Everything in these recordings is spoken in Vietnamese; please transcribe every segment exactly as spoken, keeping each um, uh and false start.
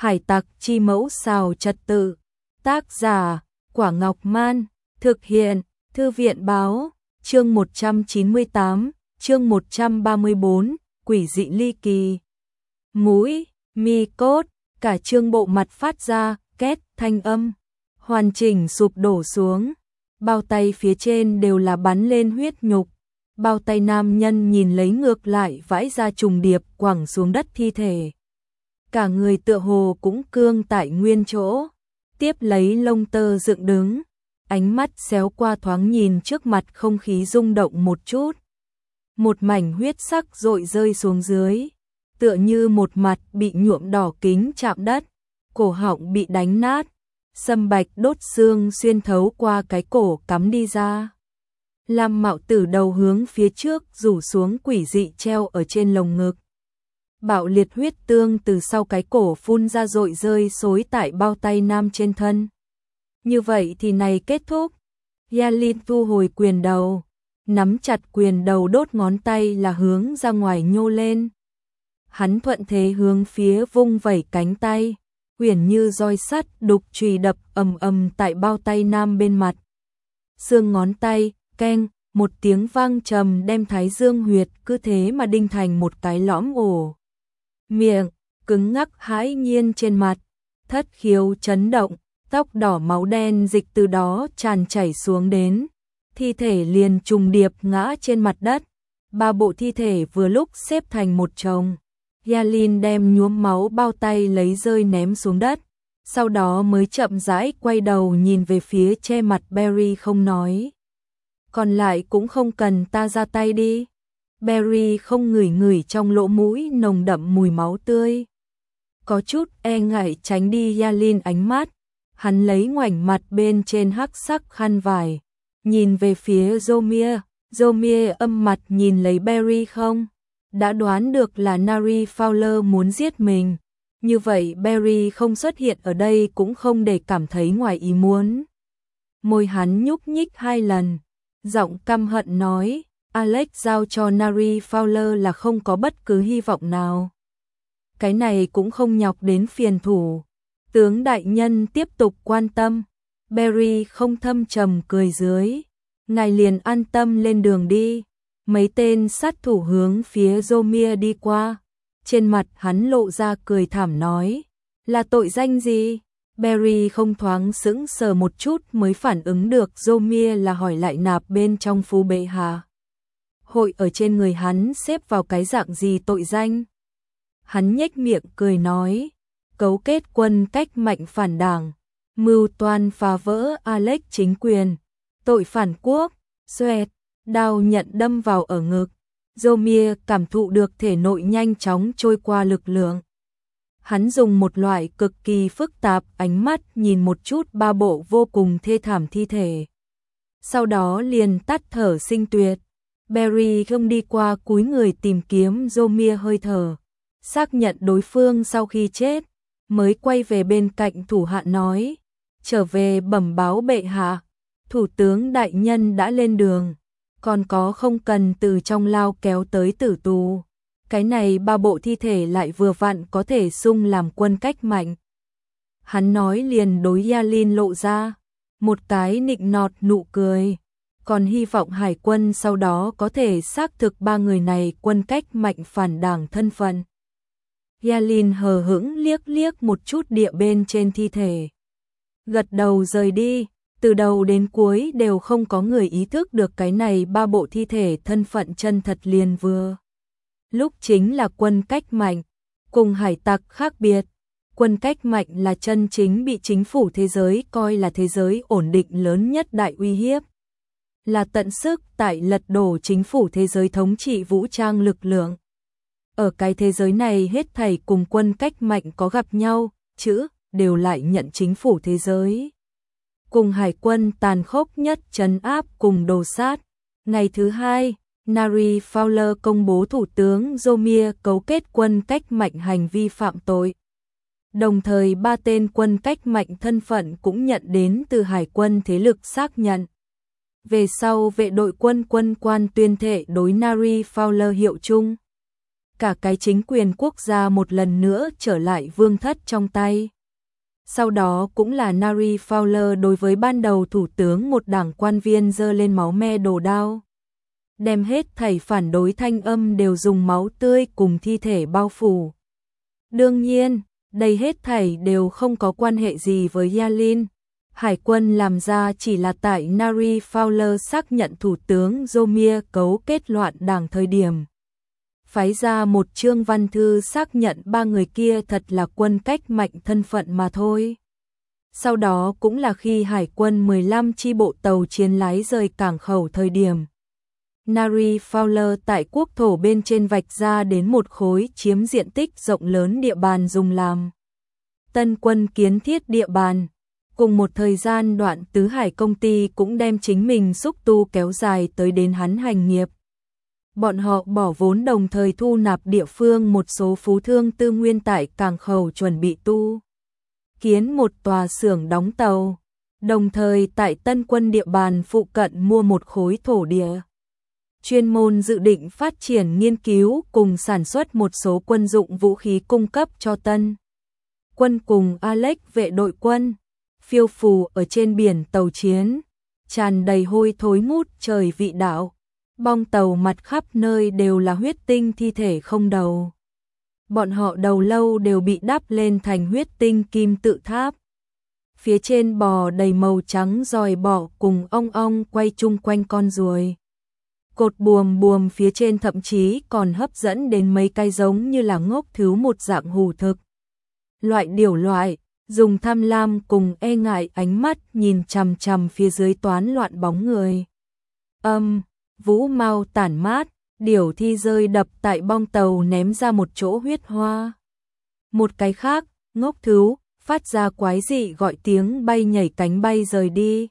Hải tặc chi mẫu xào trật tự. Tác giả, Quả Ngọc Man. Thực hiện, Thư viện báo. Chương một trăm chín mươi tám, chương một trăm ba mươi tư, quỷ dị ly kỳ. Mũi, mi cốt, cả chương bộ mặt phát ra, két, thanh âm. Hoàn chỉnh sụp đổ xuống. Bao tay phía trên đều là bắn lên huyết nhục. Bao tay nam nhân nhìn lấy ngược lại vãi ra trùng điệp quẳng xuống đất thi thể. Cả người tựa hồ cũng cương tại nguyên chỗ. Tiếp lấy lông tơ dựng đứng. Ánh mắt xéo qua thoáng nhìn trước mặt không khí rung động một chút. Một mảnh huyết sắc rội rơi xuống dưới. Tựa như một mặt bị nhuộm đỏ kính chạm đất. Cổ họng bị đánh nát. Sâm bạch đốt xương xuyên thấu qua cái cổ cắm đi ra. Lam Mạo Tử đầu hướng phía trước rủ xuống quỷ dị treo ở trên lồng ngực. Bạo liệt huyết tương từ sau cái cổ phun ra rội rơi xối tại bao tay nam trên thân. Như vậy thì này kết thúc. Yalin thu hồi quyền đầu. Nắm chặt quyền đầu đốt ngón tay là hướng ra ngoài nhô lên. Hắn thuận thế hướng phía vung vẩy cánh tay. Uyển như roi sắt đục chùy đập ầm ầm tại bao tay nam bên mặt. Xương ngón tay, keng, một tiếng vang trầm đem thái dương huyệt cứ thế mà đinh thành một cái lõm ổ. Miệng, cứng ngắc hãi nhiên trên mặt, thất khiếu chấn động, tóc đỏ máu đen dịch từ đó tràn chảy xuống đến. Thi thể liền trùng điệp ngã trên mặt đất, ba bộ thi thể vừa lúc xếp thành một chồng. Yalin đem nhuốm máu bao tay lấy rơi ném xuống đất, sau đó mới chậm rãi quay đầu nhìn về phía che mặt Barry không nói. Còn lại cũng không cần ta ra tay đi. Barry không ngửi ngửi trong lỗ mũi nồng đậm mùi máu tươi. Có chút e ngại tránh đi Yalin ánh mắt. Hắn lấy ngoảnh mặt bên trên hắc sắc khăn vải. Nhìn về phía Zomia. Zomia âm mặt nhìn lấy Barry không? Đã đoán được là Nari Fowler muốn giết mình. Như vậy Barry không xuất hiện ở đây cũng không để cảm thấy ngoài ý muốn. Môi hắn nhúc nhích hai lần. Giọng căm hận nói, Alex giao cho Nari Fowler là không có bất cứ hy vọng nào. Cái này cũng không nhọc đến phiền thủ. Tướng đại nhân tiếp tục quan tâm. Barry không thâm trầm cười dưới. Ngài liền an tâm lên đường đi. Mấy tên sát thủ hướng phía Zomia đi qua. Trên mặt hắn lộ ra cười thảm nói, là tội danh gì? Barry không thoáng sững sờ một chút mới phản ứng được Zomia là hỏi lại nạp bên trong phu bệ hạ. Hội ở trên người hắn xếp vào cái dạng gì tội danh? Hắn nhếch miệng cười nói, cấu kết quân cách mạnh phản đảng, mưu toan phá vỡ Alex chính quyền, tội phản quốc, xoẹt, đao nhận đâm vào ở ngực. Zomia cảm thụ được thể nội nhanh chóng trôi qua lực lượng. Hắn dùng một loại cực kỳ phức tạp ánh mắt nhìn một chút ba bộ vô cùng thê thảm thi thể. Sau đó liền tắt thở sinh tuyệt. Barry không đi qua cúi người tìm kiếm Zomia hơi thở. Xác nhận đối phương sau khi chết. Mới quay về bên cạnh thủ hạ nói. Trở về bẩm báo bệ hạ. Thủ tướng đại nhân đã lên đường. Còn có không cần từ trong lao kéo tới tử tù. Cái này ba bộ thi thể lại vừa vặn có thể xung làm quân cách mạnh. Hắn nói liền đối Yalin lộ ra. Một cái nịnh nọt nụ cười. Còn hy vọng hải quân sau đó có thể xác thực ba người này quân cách mạnh phản đảng thân phận. Yalin hờ hững liếc liếc một chút địa bên trên thi thể. Gật đầu rời đi. Từ đầu đến cuối đều không có người ý thức được cái này ba bộ thi thể thân phận chân thật liền vừa. Lúc chính là quân cách mạnh, cùng hải tặc khác biệt. Quân cách mạnh là chân chính bị chính phủ thế giới coi là thế giới ổn định lớn nhất đại uy hiếp. Là tận sức tại lật đổ chính phủ thế giới thống trị vũ trang lực lượng. Ở cái thế giới này hết thảy cùng quân cách mạnh có gặp nhau, chữ, đều lại nhận chính phủ thế giới. Cùng hải quân tàn khốc nhất trấn áp cùng đồ sát. Ngày thứ hai, Nari Fowler công bố thủ tướng Zomia cấu kết quân cách mạnh hành vi phạm tội. Đồng thời ba tên quân cách mạnh thân phận cũng nhận đến từ hải quân thế lực xác nhận. Về sau vệ đội quân quân quan tuyên thệ đối Nari Fowler hiệu chung. cả cái chính quyền quốc gia một lần nữa trở lại vương thất trong tay. Sau đó cũng là Nari Fowler đối với ban đầu thủ tướng một đảng quan viên giơ lên máu me đồ đao. Đem hết thảy phản đối thanh âm đều dùng máu tươi cùng thi thể bao phủ. Đương nhiên, đây hết thảy đều không có quan hệ gì với Yalin. Hải quân làm ra chỉ là tại Nari Fowler xác nhận thủ tướng Zomir cấu kết loạn đảng thời điểm. Phái ra một chương văn thư xác nhận ba người kia thật là quân cách mạnh thân phận mà thôi. Sau đó cũng là khi hải quân mười lăm chi bộ tàu chiến lái rời cảng khẩu thời điểm. Nari Fowler tại quốc thổ bên trên vạch ra đến một khối chiếm diện tích rộng lớn địa bàn dùng làm tân quân kiến thiết địa bàn. Cùng một thời gian đoạn tứ hải công ty cũng đem chính mình xúc tu kéo dài tới đến hắn hành nghiệp. Bọn họ bỏ vốn đồng thời thu nạp địa phương một số phú thương tư nguyên tại cảng khẩu chuẩn bị tu kiến một tòa xưởng đóng tàu, đồng thời tại tân quân địa bàn phụ cận mua một khối thổ địa. Chuyên môn dự định phát triển nghiên cứu cùng sản xuất một số quân dụng vũ khí cung cấp cho tân quân cùng Alex vệ đội quân. Phiêu phù ở trên biển tàu chiến, tràn đầy hôi thối ngút trời vị đạo. Bong tàu mặt khắp nơi đều là huyết tinh thi thể không đầu. Bọn họ đầu lâu đều bị đắp lên thành huyết tinh kim tự tháp. Phía trên bò đầy màu trắng giòi bọ cùng ong ong quay chung quanh con ruồi. Cột buồm buồm phía trên thậm chí còn hấp dẫn đến mấy cái giống như là ngốc thứ một dạng hủ thực. Loại điểu loại, dùng tham lam cùng e ngại ánh mắt nhìn chằm chằm phía dưới toán loạn bóng người. Âm, vũ mau tản mát, điểu thi rơi đập tại bong tàu ném ra một chỗ huyết hoa. Một cái khác, ngốc thứ, phát ra quái dị gọi tiếng bay nhảy cánh bay rời đi.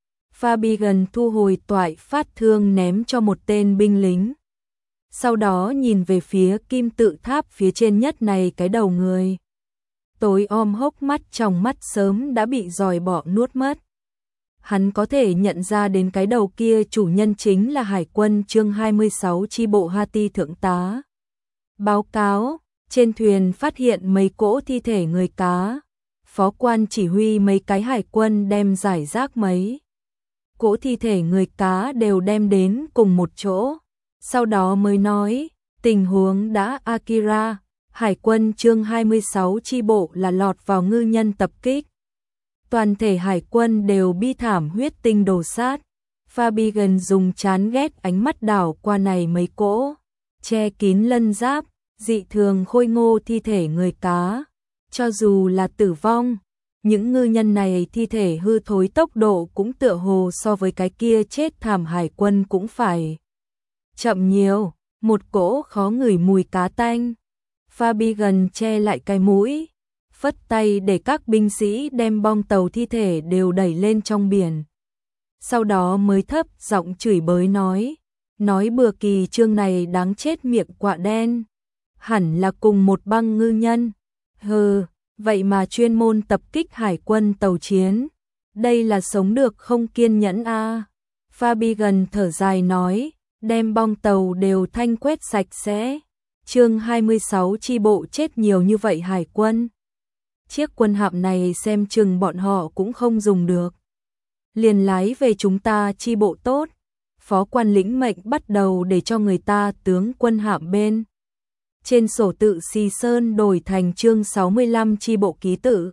Fabian thu hồi toại phát thương ném cho một tên binh lính. Sau đó nhìn về phía kim tự tháp phía trên nhất này cái đầu người. Tối om hốc mắt trong mắt sớm đã bị giòi bọ nuốt mất. Hắn có thể nhận ra đến cái đầu kia chủ nhân chính là hải quân chương hai mươi sáu chi bộ Hati thượng tá. Báo cáo, trên thuyền phát hiện mấy cỗ thi thể người cá. Phó quan chỉ huy mấy cái hải quân đem giải rác mấy cỗ thi thể người cá đều đem đến cùng một chỗ. Sau đó mới nói, tình huống đã Akira. Hải quân chương hai mươi sáu chi bộ là lọt vào ngư nhân tập kích. Toàn thể hải quân đều bi thảm huyết tinh đổ sát. Fabian dùng chán ghét ánh mắt đảo qua này mấy cỗ, che kín lân giáp, dị thường khôi ngô thi thể người cá. Cho dù là tử vong, những ngư nhân này thi thể hư thối tốc độ cũng tựa hồ so với cái kia chết thảm hải quân cũng phải chậm nhiều, một cỗ khó ngửi mùi cá tanh. Fabian che lại cái mũi, phất tay để các binh sĩ đem bong tàu thi thể đều đẩy lên trong biển. Sau đó mới thấp giọng chửi bới nói, nói bừa kỳ chương này đáng chết miệng quạ đen, hẳn là cùng một băng ngư nhân. Hừ, vậy mà chuyên môn tập kích hải quân tàu chiến, đây là sống được không kiên nhẫn a. À. Fabian thở dài nói, đem bong tàu đều thanh quét sạch sẽ. Chương hai mươi sáu chi bộ chết nhiều như vậy hải quân. Chiếc quân hạm này xem chừng bọn họ cũng không dùng được. Liền lái về chúng ta chi bộ tốt. Phó quan lĩnh mệnh bắt đầu để cho người ta tướng quân hạm bên. Trên sổ tự xì sơn đổi thành chương sáu mươi lăm chi bộ ký tự.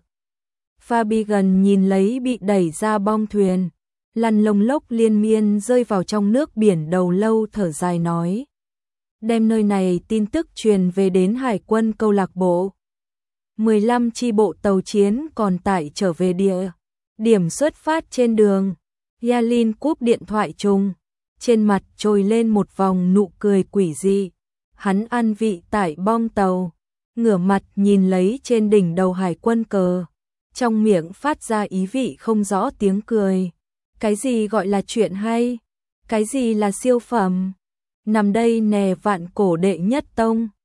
Fabian nhìn lấy bị đẩy ra bong thuyền. Lăn lông lốc liên miên rơi vào trong nước biển đầu lâu thở dài nói. Đem nơi này tin tức truyền về đến hải quân câu lạc bộ. mười lăm chi bộ tàu chiến còn tại trở về địa. Điểm xuất phát trên đường. Yalin cúp điện thoại chung. Trên mặt trồi lên một vòng nụ cười quỷ dị. Hắn ăn vị tại bong tàu. Ngửa mặt nhìn lấy trên đỉnh đầu hải quân cờ. Trong miệng phát ra ý vị không rõ tiếng cười. Cái gì gọi là chuyện hay? Cái gì là siêu phẩm? Nằm đây nè vạn cổ đệ nhất tông.